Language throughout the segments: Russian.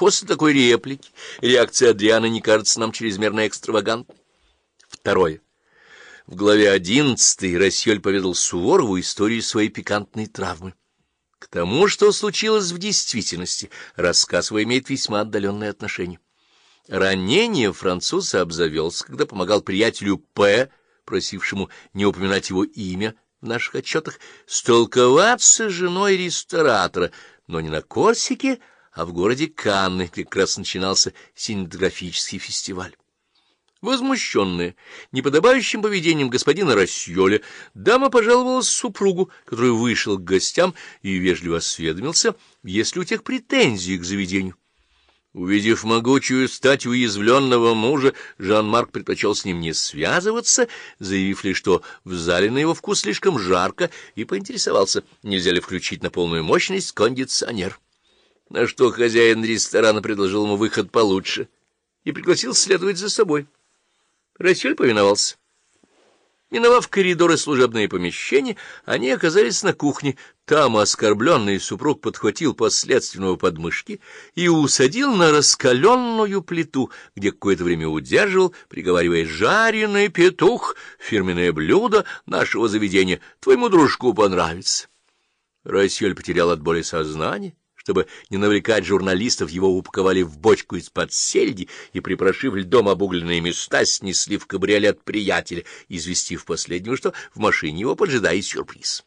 После такой реплики реакция Адриана не кажется нам чрезмерно экстравагантной. Второе. В главе 11 Рассьоль поведал Суворову историю своей пикантной травмы. К тому, что случилось в действительности, рассказ его имеет весьма отдаленное отношение. Ранение француза обзавелся, когда помогал приятелю П., просившему не упоминать его имя в наших отчетах, столковаться с женой ресторатора, но не на Корсике, а в городе Канны, где как раз начинался синематографический фестиваль. Возмущенная неподобающим поведением господина Рассьоля, дама пожаловалась супругу, который вышел к гостям и вежливо осведомился, есть ли у тех претензии к заведению. Увидев могучую стать уязвленного мужа, Жан-Марк предпочел с ним не связываться, заявив лишь, что в зале на его вкус слишком жарко, и поинтересовался, нельзя ли включить на полную мощность кондиционер. На что хозяин ресторана предложил ему выход получше и пригласил следовать за собой. Рассьоль повиновался. Миновав коридоры служебные помещения, они оказались на кухне. Там оскорбленный супруг подхватил подследственного подмышки и усадил на раскаленную плиту, где какое-то время удерживал, приговаривая: «Жареный петух, фирменное блюдо нашего заведения, твоему дружку понравится». Рассьоль потерял от боли сознание. Чтобы не навлекать журналистов, его упаковали в бочку из-под сельди и, припорошив льдом обугленные места, снесли в кабриолет приятеля, известив последнего, что в машине его поджидает сюрприз.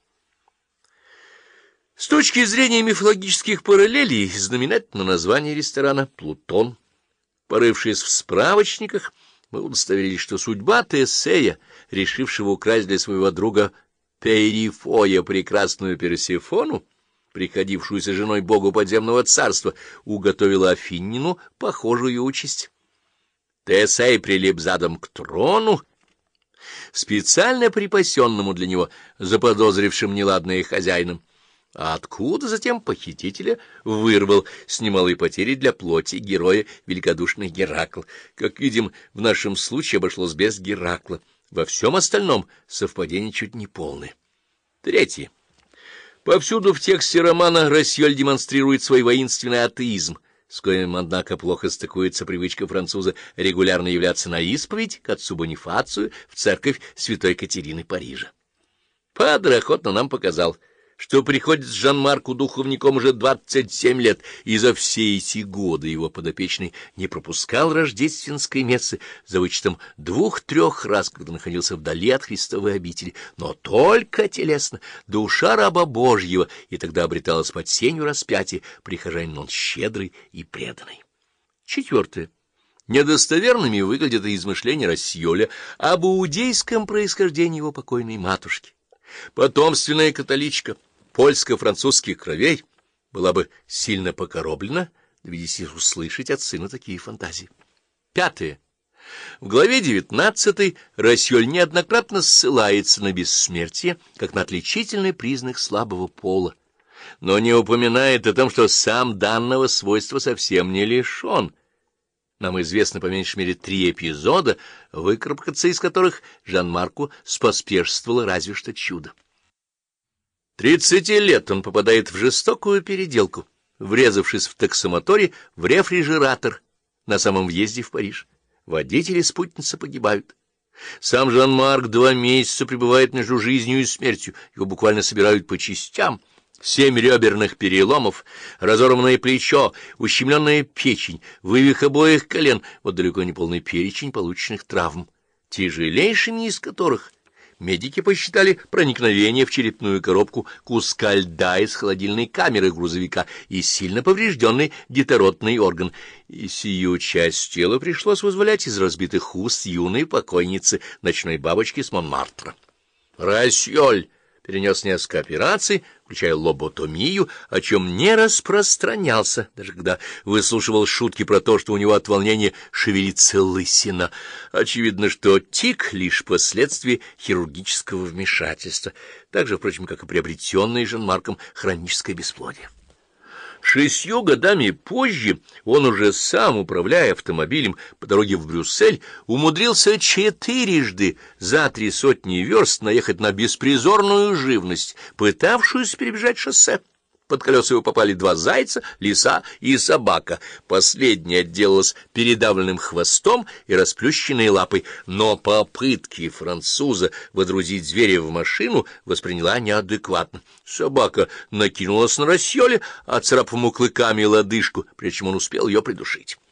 С точки зрения мифологических параллелей, знаменательно название ресторана «Плутон». Порывшись в справочниках, мы удостоверились, что судьба Тесея, решившего украсть для своего друга Перифоя прекрасную Персефону, приходившуюся женой богу подземного царства, уготовила Афинину похожую участь. Тесей прилип задом к трону, специально припасенному для него, заподозрившим неладное хозяином, а откуда затем похитителя вырвал с немалой потерей для плоти героя великодушный Геракл. Как видим, в нашем случае обошлось без Геракла. Во всем остальном совпадение чуть не полное. Третье. Повсюду в тексте романа Рассьоль демонстрирует свой воинственный атеизм, с коим, однако, плохо стыкуется привычка француза регулярно являться на исповедь к отцу Бонифацию в церковь святой Катерины Парижа. Падре охотно нам показал, что приходит Жан-Марку духовником уже 27 лет, и за все эти годы его подопечный не пропускал рождественской мессы, за вычетом 2-3 раз, когда находился вдали от Христовой обители, но только телесно, душа раба Божьего, и тогда обреталась под сенью распятия, прихожанин он щедрый и преданный. Четвертое. Недостоверными выглядят измышления Рассьоля об иудейском происхождении его покойной матушки. Потомственная католичка польско-французских кровей была бы сильно покороблена, доведись услышать от сына такие фантазии. Пятое. В главе 19 Рассьоль неоднократно ссылается на бессмертие, как на отличительный признак слабого пола, но не упоминает о том, что сам данного свойства совсем не лишен. Нам известно по меньшей мере 3 эпизода, выкарабкаться из которых Жан-Марку споспешствовало разве что чудо. 30 лет он попадает в жестокую переделку, врезавшись в таксомоторе в рефрижератор на самом въезде в Париж. Водители спутницы погибают. Сам Жан-Марк 2 месяца пребывает между жизнью и смертью, его буквально собирают по частям. 7 реберных переломов, разорванное плечо, ущемленная печень, вывих обоих колен — вот далеко не полный перечень полученных травм, тяжелейшими из которых медики посчитали проникновение в черепную коробку куска льда из холодильной камеры грузовика и сильно поврежденный детородный орган. И сию часть тела пришлось вызволять из разбитых уст юной покойницы, ночной бабочки с Монмартра. Рассьоль перенес несколько операций, включая лоботомию, о чем не распространялся, даже когда выслушивал шутки про то, что у него от волнения шевелится лысина. Очевидно, что тик — лишь последствие хирургического вмешательства, так же, впрочем, как и приобретенное Жан-Марком хроническое бесплодие. 6 годами позже он уже сам, управляя автомобилем по дороге в Брюссель, умудрился 4 за 3 сотни верст наехать на беспризорную живность, пытавшуюся перебежать шоссе. Под колеса его попали 2 зайца, лиса и собака. Последняя отделалась передавленным хвостом и расплющенной лапой, но попытки француза водрузить зверя в машину восприняла неадекватно. Собака накинулась на Рассьоля, оцарапав ему клыками лодыжку, прежде чем он успел ее придушить.